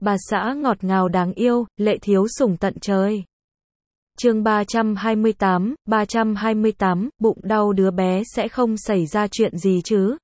bà xã ngọt ngào đáng yêu, lệ thiếu sủng tận trời. Chương 328, bụng đau đứa bé sẽ không xảy ra chuyện gì chứ?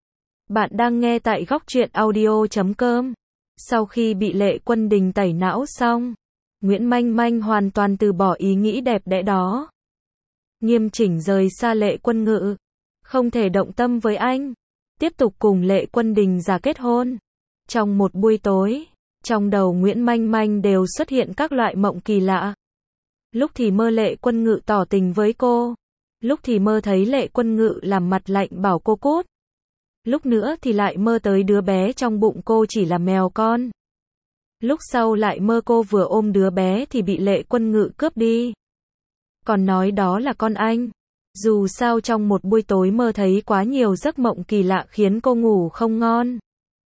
Bạn đang nghe tại góc truyện audio.com. Sau khi bị Lệ Quân Đình tẩy não xong, Nguyễn Manh Manh hoàn toàn từ bỏ ý nghĩ đẹp đẽ đó. Nghiêm chỉnh rời xa Lệ Quân Ngự, không thể động tâm với anh, tiếp tục cùng Lệ Quân Đình ra kết hôn. Trong một buổi tối, trong đầu Nguyễn Manh Manh đều xuất hiện các loại mộng kỳ lạ. Lúc thì mơ Lệ Quân Ngự tỏ tình với cô, lúc thì mơ thấy Lệ Quân Ngự làm mặt lạnh bảo cô cút, lúc nữa thì lại mơ tới đứa bé trong bụng cô chỉ là mèo con. Lúc sau lại mơ cô vừa ôm đứa bé thì bị Lệ Quân Ngự cướp đi, còn nói đó là con anh. Dù sao trong một buổi tối mơ thấy quá nhiều giấc mộng kỳ lạ khiến cô ngủ không ngon.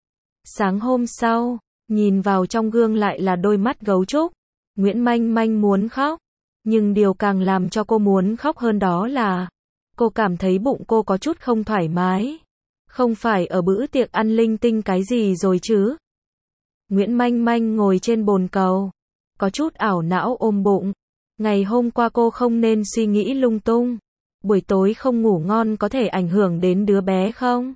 Sáng hôm sau, nhìn vào trong gương lại là đôi mắt gấu trúc. Nguyễn Manh Manh muốn khóc, nhưng điều càng làm cho cô muốn khóc hơn đó là cô cảm thấy bụng cô có chút không thoải mái. Không phải ở bữa tiệc ăn linh tinh cái gì rồi chứ? Nguyễn Manh Manh ngồi trên bồn cầu, có chút ảo não ôm bụng. Ngày hôm qua cô không nên suy nghĩ lung tung. Buổi tối không ngủ ngon có thể ảnh hưởng đến đứa bé không?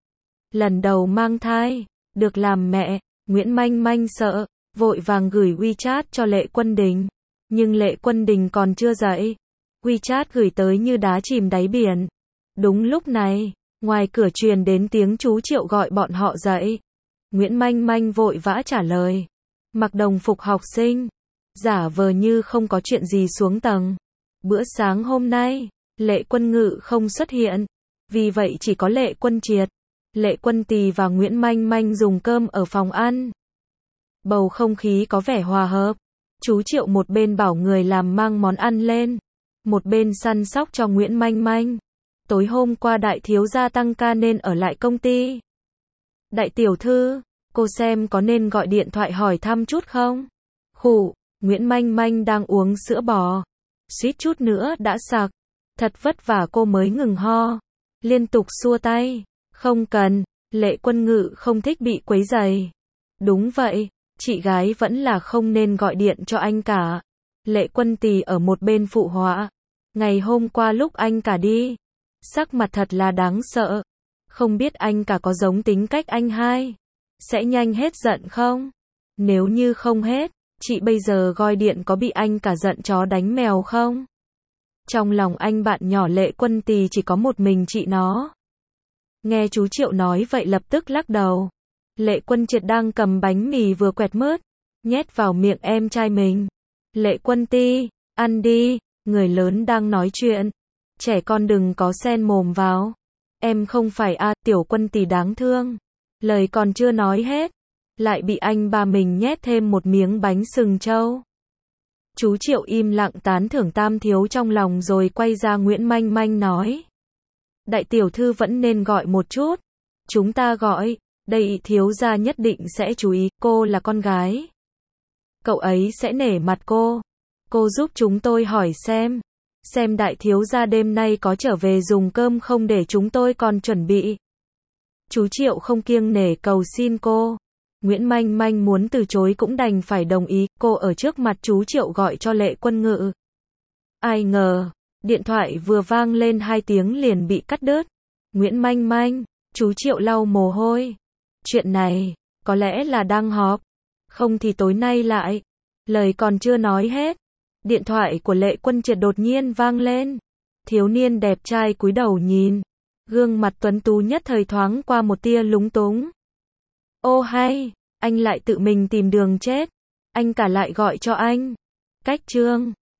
Lần đầu mang thai, được làm mẹ, Nguyễn Manh Manh sợ, vội vàng gửi WeChat cho Lệ Quân Đình. Nhưng Lệ Quân Đình còn chưa dậy. WeChat gửi tới như đá chìm đáy biển. Đúng lúc này, ngoài cửa truyền đến tiếng chú Triệu gọi bọn họ dậy. Nguyễn Manh Manh vội vã trả lời. Mặc đồng phục học sinh, giả vờ như không có chuyện gì xuống tầng. Bữa sáng hôm nay, Lệ Quân Ngự không xuất hiện, vì vậy chỉ có Lệ Quân Triệt, Lệ Quân Tì và Nguyễn Manh Manh dùng cơm ở phòng ăn. Bầu không khí có vẻ hòa hợp. Chú Triệu một bên bảo người làm mang món ăn lên, một bên săn sóc cho Nguyễn Manh Manh. Tối hôm qua đại thiếu gia tăng ca nên ở lại công ty. Đại tiểu thư, cô xem có nên gọi điện thoại hỏi thăm chút không? Khụ, Nguyễn Manh Manh đang uống sữa bò, suýt chút nữa đã sặc. Thật vất vả cô mới ngừng ho, liên tục xua tay. Không cần, Lệ Quân Ngự không thích bị quấy rầy. Đúng vậy, chị gái vẫn là không nên gọi điện cho anh cả. Lệ Quân Tì ở một bên phụ họa. Ngày hôm qua lúc anh cả đi, sắc mặt thật là đáng sợ. Không biết anh cả có giống tính cách anh hai, sẽ nhanh hết giận không? Nếu như không hết, chị bây giờ gọi điện có bị anh cả giận chó đánh mèo không? Trong lòng anh bạn nhỏ Lệ Quân Tì chỉ có một mình chị nó. Nghe chú Triệu nói vậy lập tức lắc đầu. Lệ Quân Triệt đang cầm bánh mì vừa quẹt mớt, nhét vào miệng em trai mình. Lệ Quân Ti, ăn đi, người lớn đang nói chuyện. Trẻ con đừng có xen mồm vào. Em không phải Tiểu Quân Tì đáng thương. Lời còn chưa nói hết, lại bị anh ba mình nhét thêm một miếng bánh sừng trâu. Chú Triệu im lặng tán thưởng tam thiếu trong lòng rồi quay ra Nguyễn Manh Manh nói. Đại tiểu thư vẫn nên gọi một chút. Chúng ta gọi, đây thiếu gia nhất định sẽ chú ý, cô là con gái. Cậu ấy sẽ nể mặt cô. Cô giúp chúng tôi hỏi xem đại thiếu gia đêm nay có trở về dùng cơm không để chúng tôi còn chuẩn bị. Chú Triệu không kiêng nể cầu xin cô. Nguyễn Manh Manh muốn từ chối cũng đành phải đồng ý, cô ở trước mặt chú Triệu gọi cho Lệ Quân Ngự. Ai ngờ, điện thoại vừa vang lên 2 tiếng liền bị cắt đứt. Nguyễn Manh Manh, chú Triệu lau mồ hôi. Chuyện này, có lẽ là đang họp, không thì tối nay lại. Lời còn chưa nói hết, điện thoại của Lệ Quân Triệt đột nhiên vang lên. Thiếu niên đẹp trai cúi đầu nhìn, gương mặt tuấn tú nhất thời thoáng qua một tia lúng túng. Ô hay, anh lại tự mình tìm đường chết. Anh cả lại gọi cho anh. Cách chương